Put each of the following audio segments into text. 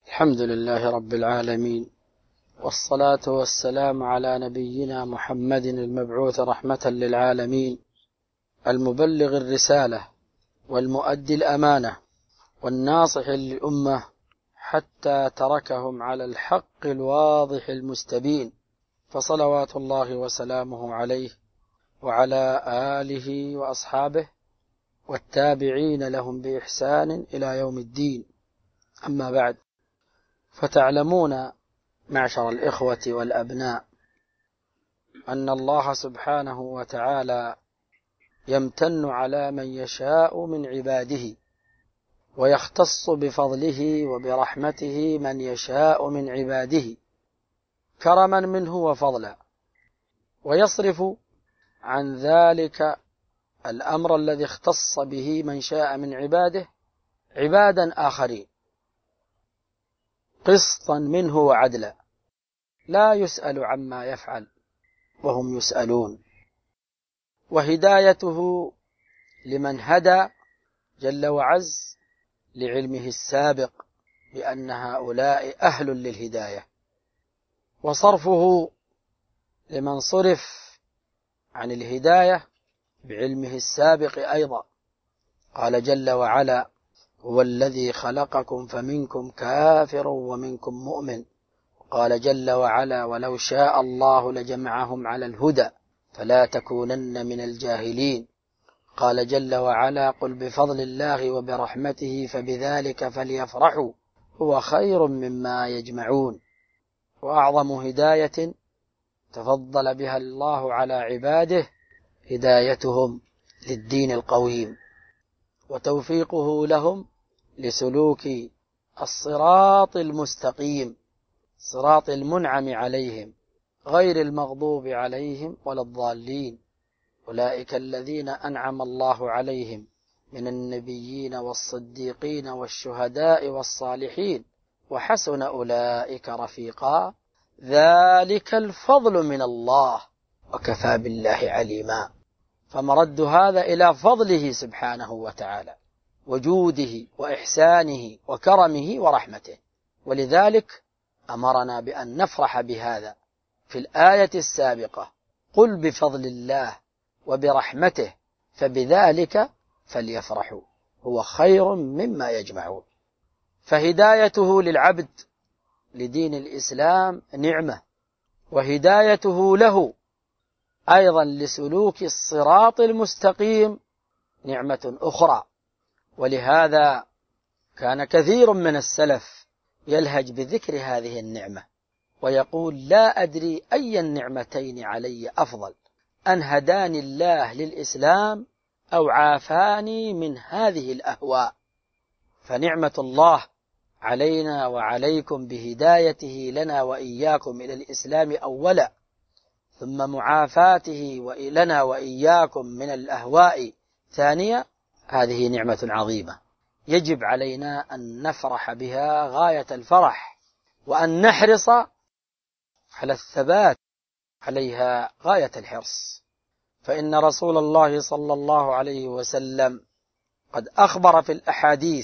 الحمد لله رب العالمين، والصلاة والسلام على نبينا محمد المبعوث رحمة للعالمين، المبلغ الرسالة والمؤدي الأمانة والناصح للأمة، حتى تركهم على الحق الواضح المستبين، فصلوات الله وسلامه عليه وعلى آله وأصحابه والتابعين لهم بإحسان إلى يوم الدين. أما بعد، فتعلمون معشر الإخوة والأبناء أن الله سبحانه وتعالى يمتن على من يشاء من عباده، ويختص بفضله وبرحمته من يشاء من عباده كرما منه وفضلا، ويصرف عن ذلك الأمر الذي اختص به من شاء من عباده عبادا آخرين قسطا منه وعدلا، لا يسأل عما يفعل وهم يسألون. وهدايته لمن هدى جل وعز لعلمه السابق بأن هؤلاء أهل للهداية، وصرفه لمن صرف عن الهداية بعلمه السابق أيضا. قال جل وعلا: هو الذي خلقكم فمنكم كافر ومنكم مؤمن. قال جل وعلا: ولو شاء الله لجمعهم على الهدى فلا تكونن من الجاهلين. قال جل وعلا: قل بفضل الله وبرحمته فبذلك فليفرحوا هو خير مما يجمعون. وأعظم هداية تفضل بها الله على عباده هدايتهم للدين القويم، وتوفيقه لهم لسلوك الصراط المستقيم، صراط المنعم عليهم غير المغضوب عليهم ولا الضالين. أولئك الذين أنعم الله عليهم من النبيين والصديقين والشهداء والصالحين وحسن أولئك رفيقا، ذلك الفضل من الله وكفى بالله عليما. فمرد هذا إلى فضله سبحانه وتعالى وجوده وإحسانه وكرمه ورحمته، ولذلك أمرنا بأن نفرح بهذا في الآية السابقة: قل بفضل الله وبرحمته فبذلك فليفرحوا هو خير مما يجمعون. فهدايته للعبد لدين الإسلام نعمة، وهدايته له أيضا لسلوك الصراط المستقيم نعمة أخرى. ولهذا كان كثير من السلف يلهج بذكر هذه النعمة ويقول: لا أدري أي النعمتين علي أفضل، أن هداني الله للإسلام أو عافاني من هذه الأهواء. فنعمة الله علينا وعليكم بهدايته لنا وإياكم إلى الإسلام أولا، ثم معافاته لنا وإياكم من الأهواء ثانية، هذه نعمة عظيمة يجب علينا أن نفرح بها غاية الفرح، وأن نحرص على الثبات عليها غاية الحرص. فإن رسول الله صلى الله عليه وسلم قد أخبر في الأحاديث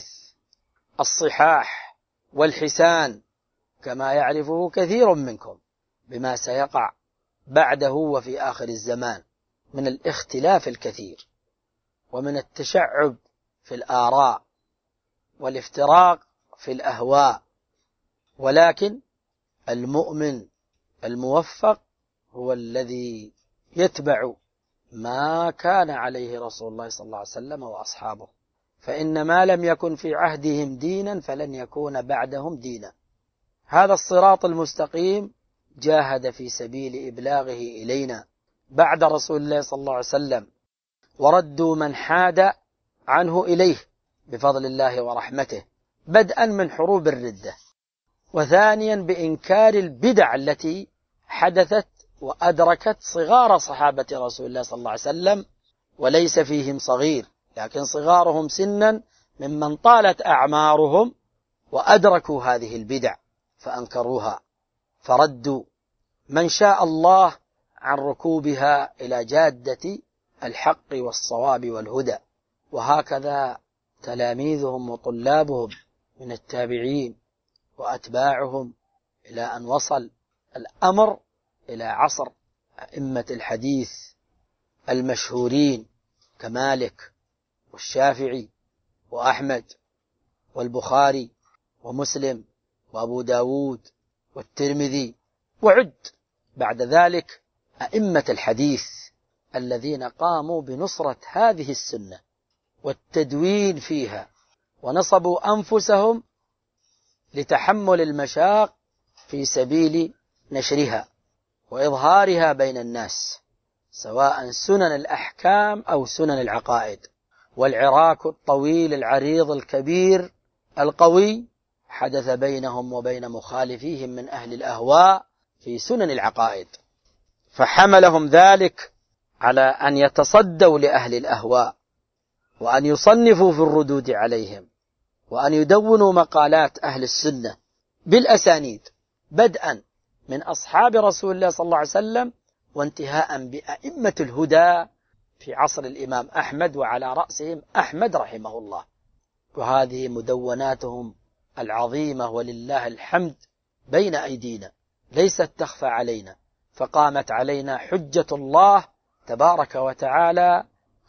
الصحاح والحسان، كما يعرفه كثير منكم، بما سيقع بعده وفي آخر الزمان من الاختلاف الكثير، ومن التشعب في الآراء والافتراق في الأهواء. ولكن المؤمن الموفق هو الذي يتبع ما كان عليه رسول الله صلى الله عليه وسلم وأصحابه، فإن ما لم يكن في عهدهم دينا فلن يكون بعدهم دينا. هذا الصراط المستقيم جاهد في سبيل إبلاغه إلينا بعد رسول الله صلى الله عليه وسلم، وردوا من حاد عنه إليه بفضل الله ورحمته، بدءا من حروب الردة، وثانيا بإنكار البدع التي حدثت وأدركت صغار صحابة رسول الله صلى الله عليه وسلم، وليس فيهم صغير، لكن صغارهم سنا ممن طالت أعمارهم وأدركوا هذه البدع فأنكروها، فردوا من شاء الله عن ركوبها إلى جادة الحق والصواب والهدى. وهكذا تلاميذهم وطلابهم من التابعين وأتباعهم إلى أن وصل الأمر إلى عصر أئمة الحديث المشهورين كمالك والشافعي وأحمد والبخاري ومسلم وأبو داود والترمذي، وعد بعد ذلك أئمة الحديث الذين قاموا بنصرة هذه السنة والتدوين فيها، ونصبوا أنفسهم لتحمل المشاق في سبيل نشرها وإظهارها بين الناس، سواء سنن الأحكام أو سنن العقائد. والعراك الطويل العريض الكبير القوي حدث بينهم وبين مخالفيهم من أهل الأهواء في سنن العقائد، فحملهم ذلك على أن يتصدوا لأهل الأهواء، وأن يصنفوا في الردود عليهم، وأن يدونوا مقالات أهل السنة بالأسانيد، بدءا من أصحاب رسول الله صلى الله عليه وسلم وانتهاء بأئمة الهدى في عصر الإمام أحمد، وعلى رأسهم أحمد رحمه الله. وهذه مدوناتهم العظيمة ولله الحمد بين أيدينا، ليست تخفى علينا، فقامت علينا حجة الله تبارك وتعالى،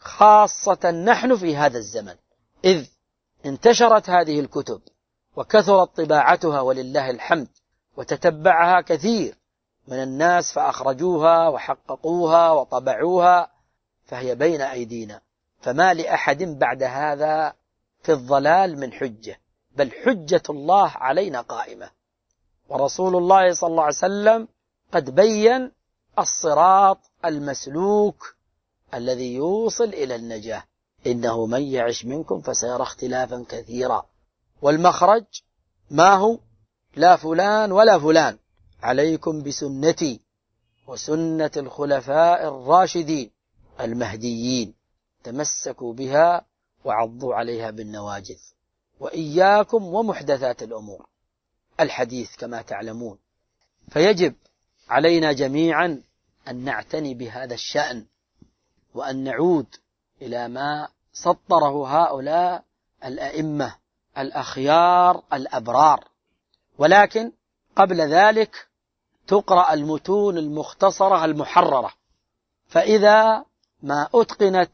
خاصة نحن في هذا الزمن، إذ انتشرت هذه الكتب وكثرت طباعتها ولله الحمد، وتتبعها كثير من الناس فأخرجوها وحققوها وطبعوها، فهي بين أيدينا، فما لأحد بعد هذا في الضلال من حجة، بل حجة الله علينا قائمة. ورسول الله صلى الله عليه وسلم قد بين الصراط المسلوك الذي يوصل إلى النجاة، إنه من يعش منكم فسيرى اختلافا كثيرا، والمخرج ما هو؟ لا فلان ولا فلان، عليكم بسنتي وسنة الخلفاء الراشدين المهديين، تمسكوا بها وعضوا عليها بالنواجذ، وإياكم ومحدثات الأمور. الحديث كما تعلمون، فيجب علينا جميعا أن نعتني بهذا الشأن، وأن نعود إلى ما سطره هؤلاء الأئمة الأخيار الأبرار. ولكن قبل ذلك تقرأ المتون المختصرة المحررة، فإذا ما أتقنت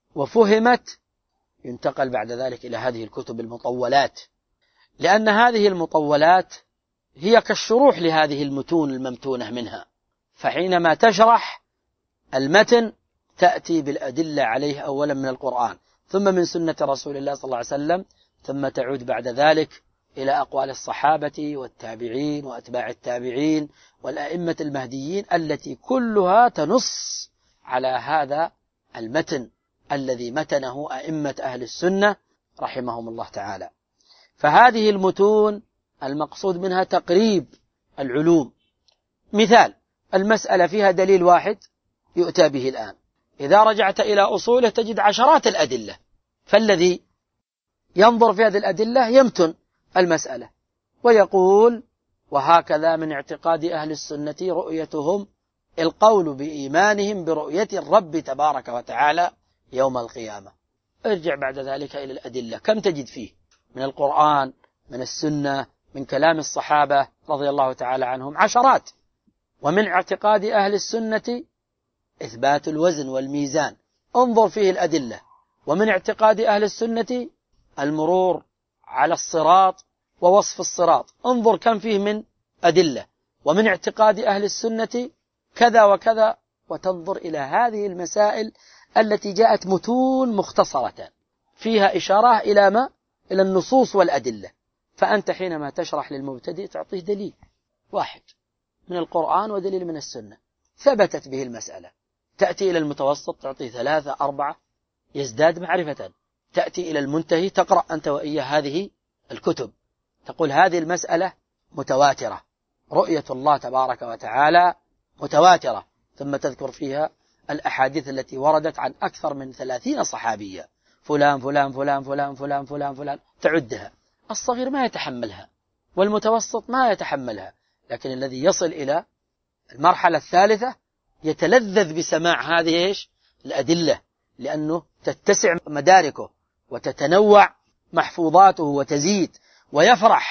وفهمت ينتقل بعد ذلك إلى هذه الكتب المطولات، لأن هذه المطولات هي كالشروح لهذه المتون الممتونة منها، فحينما تشرح المتن تأتي بالأدلة عليه أولا من القرآن، ثم من سنة رسول الله صلى الله عليه وسلم، ثم تعود بعد ذلك إلى أقوال الصحابة والتابعين وأتباع التابعين والأئمة المهديين، التي كلها تنص على هذا المتن الذي متنه أئمة أهل السنة رحمهم الله تعالى. فهذه المتون المقصود منها تقريب العلوم. مثال: المسألة فيها دليل واحد يؤتى به الآن، إذا رجعت إلى أصوله تجد عشرات الأدلة، فالذي ينظر في هذه الأدلة يمتن المسألة ويقول: وهكذا من اعتقاد أهل السنة رؤيتهم، القول بإيمانهم برؤية الرب تبارك وتعالى يوم القيامة. ارجع بعد ذلك إلى الأدلة، كم تجد فيه من القرآن، من السنة، من كلام الصحابة رضي الله تعالى عنهم، عشرات. ومن اعتقاد أهل السنة إثبات الوزن والميزان، انظر فيه الأدلة. ومن اعتقاد أهل السنة المرور على الصراط ووصف الصراط، انظر كم فيه من أدلة. ومن اعتقاد أهل السنة كذا وكذا، وتنظر إلى هذه المسائل التي جاءت متون مختصرة فيها إشارة إلى ما؟ إلى النصوص والأدلة. فأنت حينما تشرح للمبتدئ تعطيه دليل واحد من القرآن ودليل من السنة ثبتت به المسألة. تأتي إلى المتوسط تعطيه 3 4 يزداد معرفة. تأتي إلى المنتهي تقرأ أنت وإياه هذه الكتب، تقول هذه المسألة متواترة، رؤية الله تبارك وتعالى متواترة، ثم تذكر فيها الأحاديث التي وردت عن أكثر من 30 صحابية، فلان فلان فلان فلان فلان فلان فلان، تعدها. الصغير ما يتحملها والمتوسط ما يتحملها، لكن الذي يصل إلى المرحلة الثالثة يتلذذ بسماع هذه الأدلة، لأنه تتسع مداركه وتتنوع محفوظاته وتزيد، ويفرح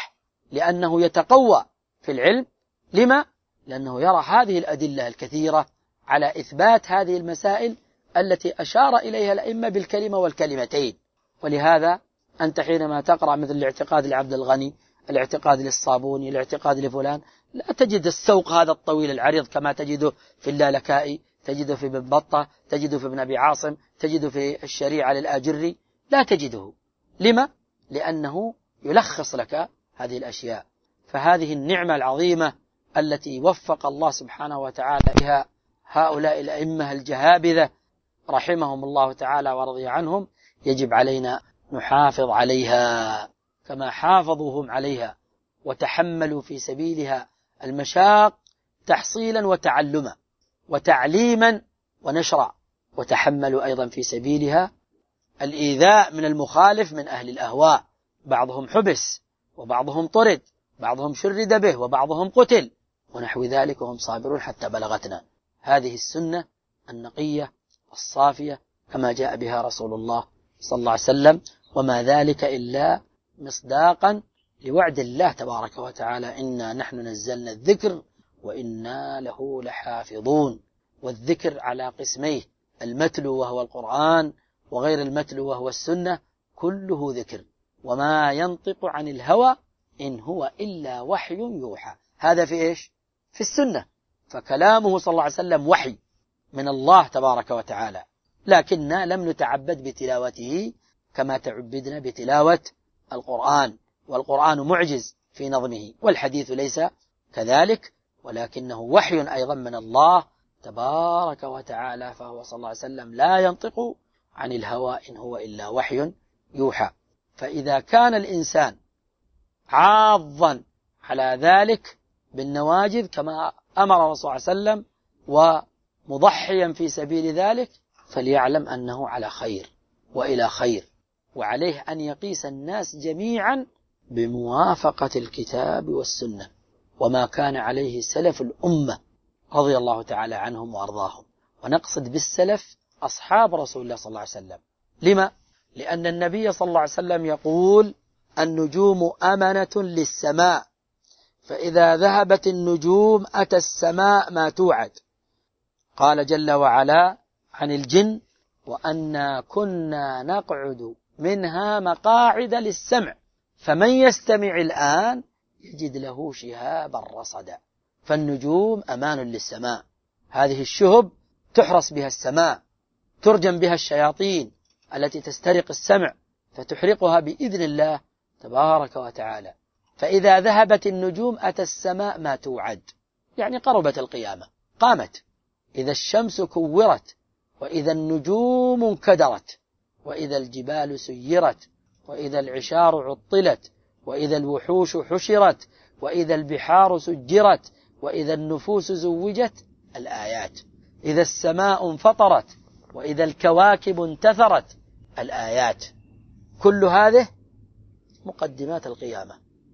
لأنه يتقوى في العلم. لما؟ لأنه يرى هذه الأدلة الكثيرة على إثبات هذه المسائل التي أشار إليها الأئمة بالكلمة والكلمتين. ولهذا أنت حينما تقرأ مثل الاعتقاد لعبد الغني، الاعتقاد للصابوني، الاعتقاد لفلان، لا تجد السوق هذا الطويل العريض كما تجده في اللالكائي، تجده في ابن بطة، تجده في ابن أبي عاصم، تجده في الشريعة للآجري، لا تجده. لما؟ لأنه يلخص لك هذه الأشياء. فهذه النعمة العظيمة التي وفق الله سبحانه وتعالى بها هؤلاء الأئمة الجهابذة رحمهم الله تعالى ورضي عنهم، يجب علينا نحافظ عليها كما حافظوا هم عليها، وتحملوا في سبيلها المشاق تحصيلا وتعلما وتعليما ونشرا، وتحملوا أيضا في سبيلها الإيذاء من المخالف من أهل الأهواء، بعضهم حبس وبعضهم طرد، بعضهم شرد به وبعضهم قتل ونحو ذلك، وهم صابرون حتى بلغتنا هذه السنة النقية الصافية كما جاء بها رسول الله صلى الله عليه وسلم. وما ذلك إلا مصداقا لوعد الله تبارك وتعالى: إنا نحن نزلنا الذكر وإنا له لحافظون. والذكر على قسميه: المتلو وهو القرآن، وغير المتلو وهو السنة، كله ذكر. وما ينطق عن الهوى إن هو إلا وحي يوحى. هذا في إيش؟ في السنة. فكلامه صلى الله عليه وسلم وحي من الله تبارك وتعالى، لكننا لم نتعبد بتلاوته كما تعبدنا بتلاوة القرآن، والقرآن معجز في نظمه، والحديث ليس كذلك، ولكنه وحي أيضا من الله تبارك وتعالى. فهو صلى الله عليه وسلم لا ينطق عن الهوى إن هو إلا وحي يوحى. فإذا كان الإنسان عاضا على ذلك بالنواجذ كما أمر الرسول صلى الله عليه وسلم ومضحيا في سبيل ذلك، فليعلم أنه على خير وإلى خير، وعليه أن يقيس الناس جميعا بموافقة الكتاب والسنة وما كان عليه سلف الأمة رضي الله تعالى عنهم وأرضاهم. ونقصد بالسلف أصحاب رسول الله صلى الله عليه وسلم. لما؟ لأن النبي صلى الله عليه وسلم يقول: النجوم أمنة للسماء، فإذا ذهبت النجوم أتى السماء ما توعد. قال جل وعلا عن الجن: وأنا كنا نقعد منها مقاعد للسمع فمن يستمع الآن يجد له شهابا رصدا. فالنجوم أمان للسماء، هذه الشهب تحرس بها السماء، ترجم بها الشياطين التي تسترق السمع فتحرقها بإذن الله تبارك وتعالى. فإذا ذهبت النجوم أتى السماء ما توعد، يعني قربت القيامة، قامت. إذا الشمس كورت، وإذا النجوم انكدرت، وإذا الجبال سيرت، وإذا العشار عطلت، وإذا الوحوش حشرت، وإذا البحار سجرت، وإذا النفوس زوجت، الآيات. إذا السماء انفطرت، وإذا الكواكب انتثرت، الآيات. كل هذه مقدمات القيامة.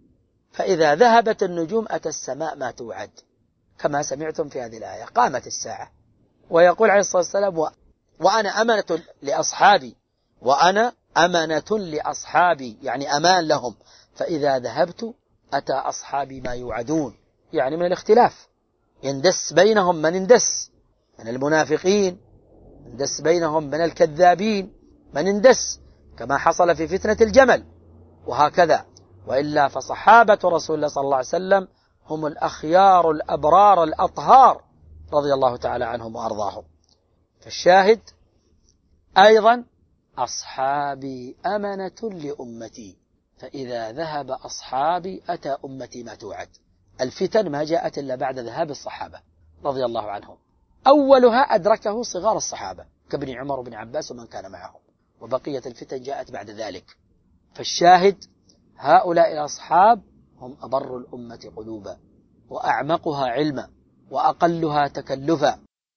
فإذا ذهبت النجوم أتى السماء ما توعد، كما سمعتم في هذه الآية، قامت الساعة. ويقول عليه الصلاة والسلام: وأنا أمنة لأصحابي، وأنا أمنة لأصحابي، يعني أمان لهم. فإذا ذهبت أتى أصحابي ما يوعدون، يعني من الاختلاف، يندس بينهم من اندس من المنافقين، يندس بينهم من الكذابين من اندس، كما حصل في فتنة الجمل، وهكذا. وإلا فصحابة رسول الله صلى الله عليه وسلم هم الأخيار الأبرار الأطهار رضي الله تعالى عنهم وأرضاهم. فالشاهد أيضا: أصحابي أمنة لأمتي، فإذا ذهب أصحابي أتى أمتي ما توعد. الفتن ما جاءت إلا بعد ذهاب الصحابة رضي الله عنهم، أولها أدركه صغار الصحابة كابن عمر وابن عباس ومن كان معهم، وبقية الفتن جاءت بعد ذلك. فالشاهد: هؤلاء الأصحاب هم أبر الأمة قلوبا، وأعمقها علما، وأقلها تكلفا.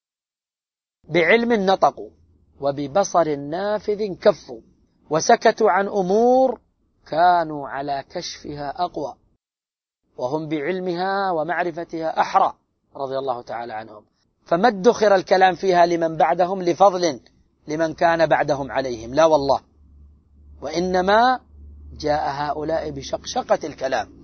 بعلم نطقوا، وببصر نافذ كفوا، وسكتوا عن أمور كانوا على كشفها أقوى، وهم بعلمها ومعرفتها أحرى رضي الله تعالى عنهم. فما ادخر الكلام فيها لمن بعدهم لفضل لمن كان بعدهم عليهم، لا والله، وإنما جاء هؤلاء بشقشقة الكلام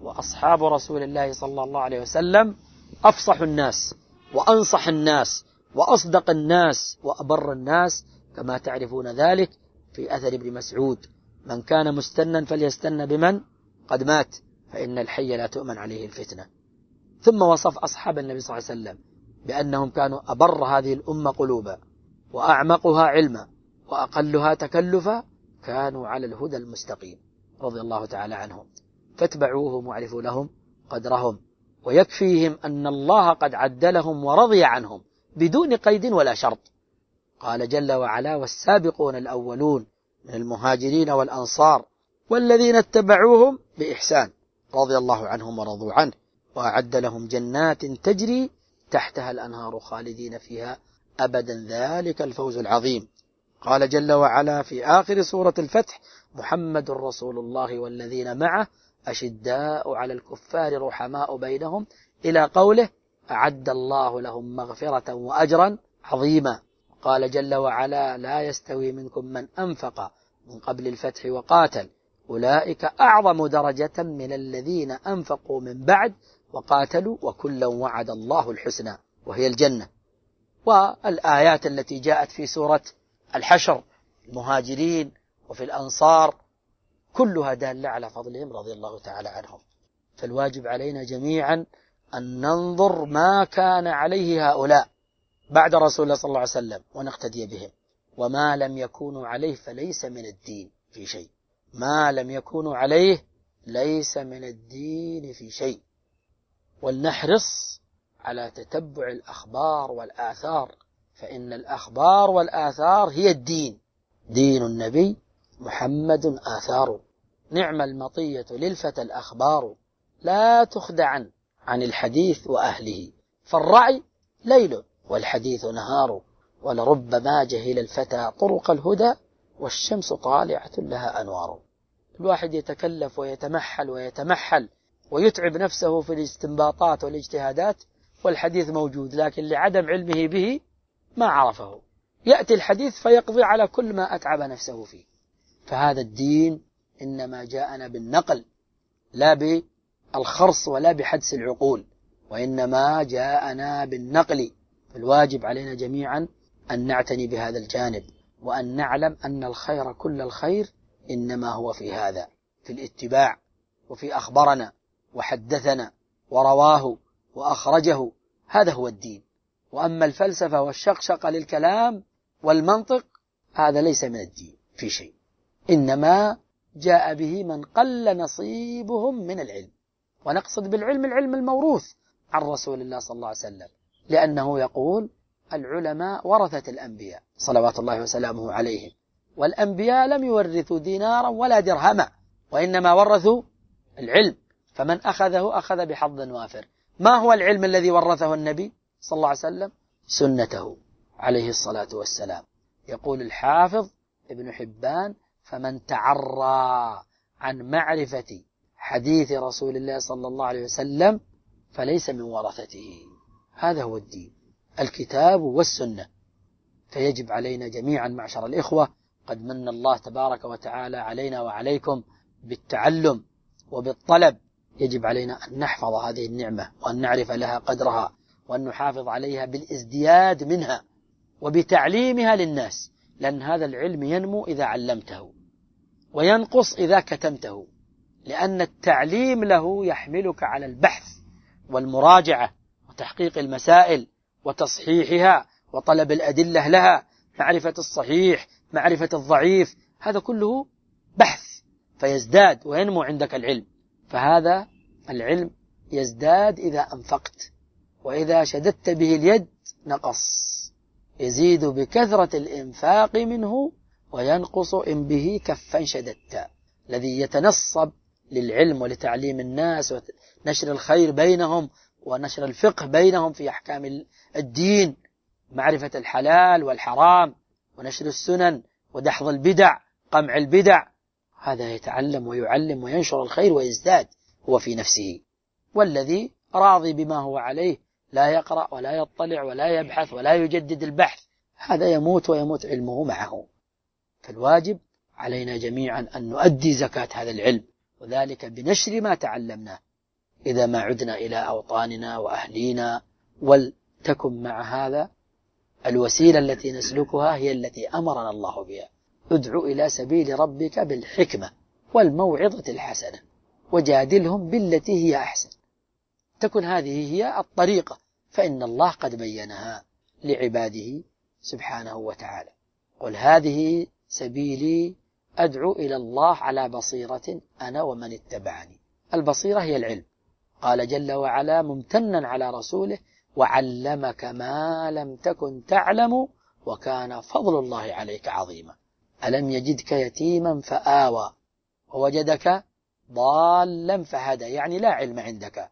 وأصحاب رسول الله صلى الله عليه وسلم أفصح الناس وأنصح الناس وأصدق الناس وأبر الناس، كما تعرفون ذلك في أثر ابن مسعود: من كان مستنا فليستن بمن قد مات، فإن الحي لا تؤمن عليه الفتنة. ثم وصف أصحاب النبي صلى الله عليه وسلم بأنهم كانوا أبر هذه الأمة قلوبا وأعمقها علما وأقلها تكلفا، كانوا على الهدى المستقيم رضي الله تعالى عنهم، فاتبعوهم واعرفوا لهم قدرهم، ويكفيهم أن الله قد عدلهم ورضي عنهم بدون قيد ولا شرط. قال جل وعلا: والسابقون الأولون من المهاجرين والأنصار والذين اتبعوهم بإحسان رضي الله عنهم ورضوا عنه وأعد لهم جنات تجري تحتها الأنهار خالدين فيها أبدا، ذلك الفوز العظيم. قال جل وعلا في آخر سورة الفتح: محمد رسول الله والذين معه أشداء على الكفار رحماء بينهم، إلى قوله: أعد الله لهم مغفرة وأجرا عظيما. قال جل وعلا: لا يستوي منكم من أنفق من قبل الفتح وقاتل، أولئك أعظم درجة من الذين أنفقوا من بعد وقاتلوا، وكلا وعد الله الحسنى وهي الجنة. والآيات التي جاءت في سورة الحشر: المهاجرين وفي الأنصار، كلها دالة على فضلهم رضي الله تعالى عنهم. فالواجب علينا جميعا أن ننظر ما كان عليه هؤلاء بعد رسول الله صلى الله عليه وسلم ونقتدي بهم، وما لم يكونوا عليه فليس من الدين في شيء. ما لم يكونوا عليه ليس من الدين في شيء. ولنحرص على تتبع الأخبار والآثار، فإن الأخبار والآثار هي الدين. دين النبي محمد آثار، نعم المطية للفتى الأخبار، لا تخدعا عن الحديث وأهله، فالرعي ليل والحديث نهار، ولربما جهل الفتى طرق الهدى والشمس طالعة لها أنوار. الواحد يتكلف ويتمحل ويتعب نفسه في الاستنباطات والاجتهادات، والحديث موجود، لكن لعدم علمه به ما عرفه، يأتي الحديث فيقضي على كل ما أتعب نفسه فيه. فهذا الدين إنما جاءنا بالنقل، لا بالخرص ولا بحدس العقول، وإنما جاءنا بالنقل. فالواجب علينا جميعا أن نعتني بهذا الجانب، وأن نعلم أن الخير كل الخير إنما هو في هذا، في الاتباع، وفي أخبرنا وحدثنا ورواه وأخرجه، هذا هو الدين. وأما الفلسفة والشقشقة للكلام والمنطق هذا ليس من الدين في شيء، إنما جاء به من قل نصيبهم من العلم. ونقصد بالعلم العلم الموروث عن رسول الله صلى الله عليه وسلم، لأنه يقول: العلماء ورثة الأنبياء صلوات الله وسلامه عليهم، والأنبياء لم يورثوا دينارا ولا درهما، وإنما ورثوا العلم، فمن أخذه أخذ بحظ وافر. ما هو العلم الذي ورثه النبي صلى الله عليه وسلم؟ سنته عليه الصلاة والسلام. يقول الحافظ ابن حبان: فمن تعرى عن معرفة حديث رسول الله صلى الله عليه وسلم فليس من ورثته. هذا هو الدين، الكتاب والسنة. فيجب علينا جميعا معشر الإخوة، قد من الله تبارك وتعالى علينا وعليكم بالتعلم وبالطلب، يجب علينا أن نحفظ هذه النعمة وأن نعرف لها قدرها، وأن نحافظ عليها بالازدياد منها وبتعليمها للناس، لأن هذا العلم ينمو إذا علمته وينقص إذا كتمته، لأن التعليم له يحملك على البحث والمراجعة وتحقيق المسائل وتصحيحها وطلب الأدلة لها، معرفة الصحيح، معرفة الضعيف، هذا كله بحث، فيزداد وينمو عندك العلم. فهذا العلم يزداد إذا أنفقت، وإذا شددت به اليد نقص، يزيد بكثرة الإنفاق منه وينقص إن به كفا شددت. الذي يتنصب للعلم ولتعليم الناس ونشر الخير بينهم ونشر الفقه بينهم في أحكام الدين، معرفة الحلال والحرام ونشر السنن ودحض البدع، قمع البدع، هذا يتعلم ويعلم وينشر الخير ويزداد هو في نفسه. والذي راضي بما هو عليه لا يقرأ ولا يطلع ولا يبحث ولا يجدد البحث، هذا يموت ويموت علمه معه. فالواجب علينا جميعا أن نؤدي زكاة هذا العلم، وذلك بنشر ما تعلمناه إذا ما عدنا إلى أوطاننا وأهلينا. ولتكن مع هذا الوسيلة التي نسلكها هي التي أمرنا الله بها: ادع إلى سبيل ربك بالحكمة والموعظة الحسنة وجادلهم بالتي هي أحسن. تكن هذه هي الطريقة، فإن الله قد بينها لعباده سبحانه وتعالى. قل هذه سبيلي أدعو إلى الله على بصيرة أنا ومن اتبعني. البصيرة هي العلم. قال جل وعلا ممتنا على رسوله: وعلمك ما لم تكن تعلم وكان فضل الله عليك عظيما. ألم يجدك يتيما فآوى ووجدك ضالا فهدى، يعني لا علم عندك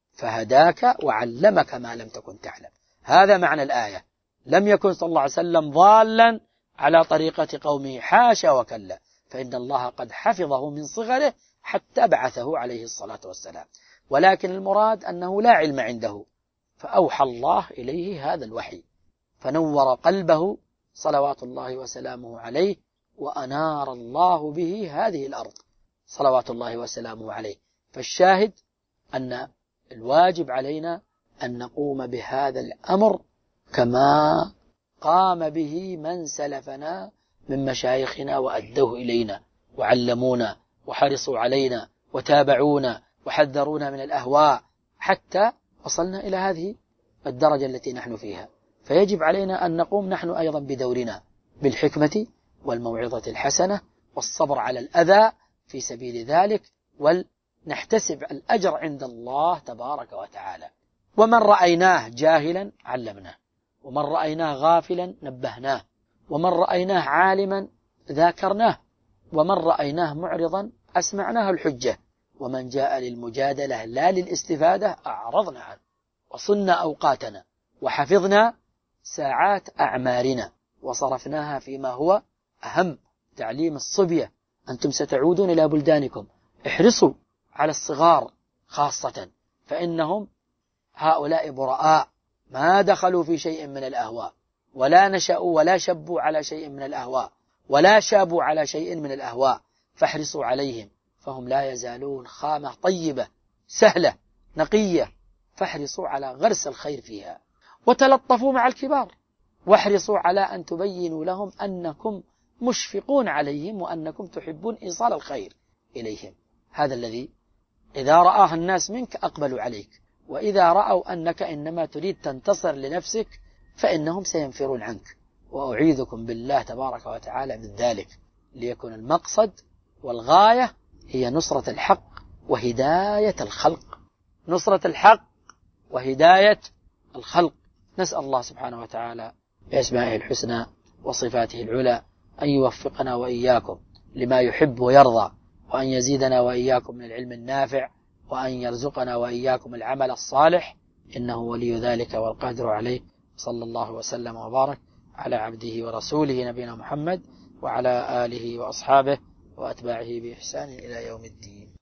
فهداك وعلمك ما لم تكن تعلم. هذا معنى الآية. لم يكن صلى الله عليه وسلم ضالا على طريقة قومه، حاشا وكلا، فإن الله قد حفظه من صغره حتى بعثه عليه الصلاة والسلام. ولكن المراد أنه لا علم عنده، فأوحى الله إليه هذا الوحي فنور قلبه صلوات الله وسلامه عليه، وأنار الله به هذه الأرض صلوات الله وسلامه عليه. فالشاهد أن الواجب علينا أن نقوم بهذا الأمر كما قام به من سلفنا من مشايخنا وأدوه إلينا وعلمونا وحرصوا علينا وتابعونا وحذرونا من الأهواء حتى وصلنا إلى هذه الدرجة التي نحن فيها. فيجب علينا أن نقوم نحن أيضا بدورنا بالحكمة والموعظة الحسنة والصبر على الأذى في سبيل ذلك، ونحتسب الأجر عند الله تبارك وتعالى. ومن رأيناه جاهلا علمناه، ومن رأيناه غافلا نبهناه، ومن رأيناه عالما ذاكرناه، ومن رأيناه معرضا أسمعناه الحجة، ومن جاء للمجادلة لا للاستفادة أعرضنا عنه، وصلنا أوقاتنا وحفظنا ساعات أعمارنا وصرفناها فيما هو أهم: تعليم الصبية. أنتم ستعودون إلى بلدانكم، احرصوا على الصغار خاصة، فإنهم هؤلاء براء ما دخلوا في شيء من الأهواء، ولا نشأوا ولا شبوا على شيء من الأهواء، ولا شابوا على شيء من الأهواء، فاحرصوا عليهم، فهم لا يزالون خامة طيبة سهلة نقية، فاحرصوا على غرس الخير فيها. وتلطفوا مع الكبار، واحرصوا على أن تبينوا لهم أنكم مشفقون عليهم وأنكم تحبون إيصال الخير إليهم. هذا الذي إذا رآه الناس منك أقبلوا عليك، وإذا رأوا أنك إنما تريد تنتصر لنفسك فإنهم سينفرون عنك. وأعيذكم بالله تبارك وتعالى من ذلك، ليكون المقصد والغاية هي نصرة الحق وهداية الخلق، نصرة الحق وهداية الخلق. نسأل الله سبحانه وتعالى بأسمائه الحسنى وصفاته العلى أن يوفقنا وإياكم لما يحب ويرضى، وأن يزيدنا وإياكم من العلم النافع، وأن يرزقنا وإياكم العمل الصالح، إنه ولي ذلك والقادر عليه. صلى الله وسلم وبارك على عبده ورسوله نبينا محمد وعلى آله وأصحابه وأتباعه بإحسان إلى يوم الدين.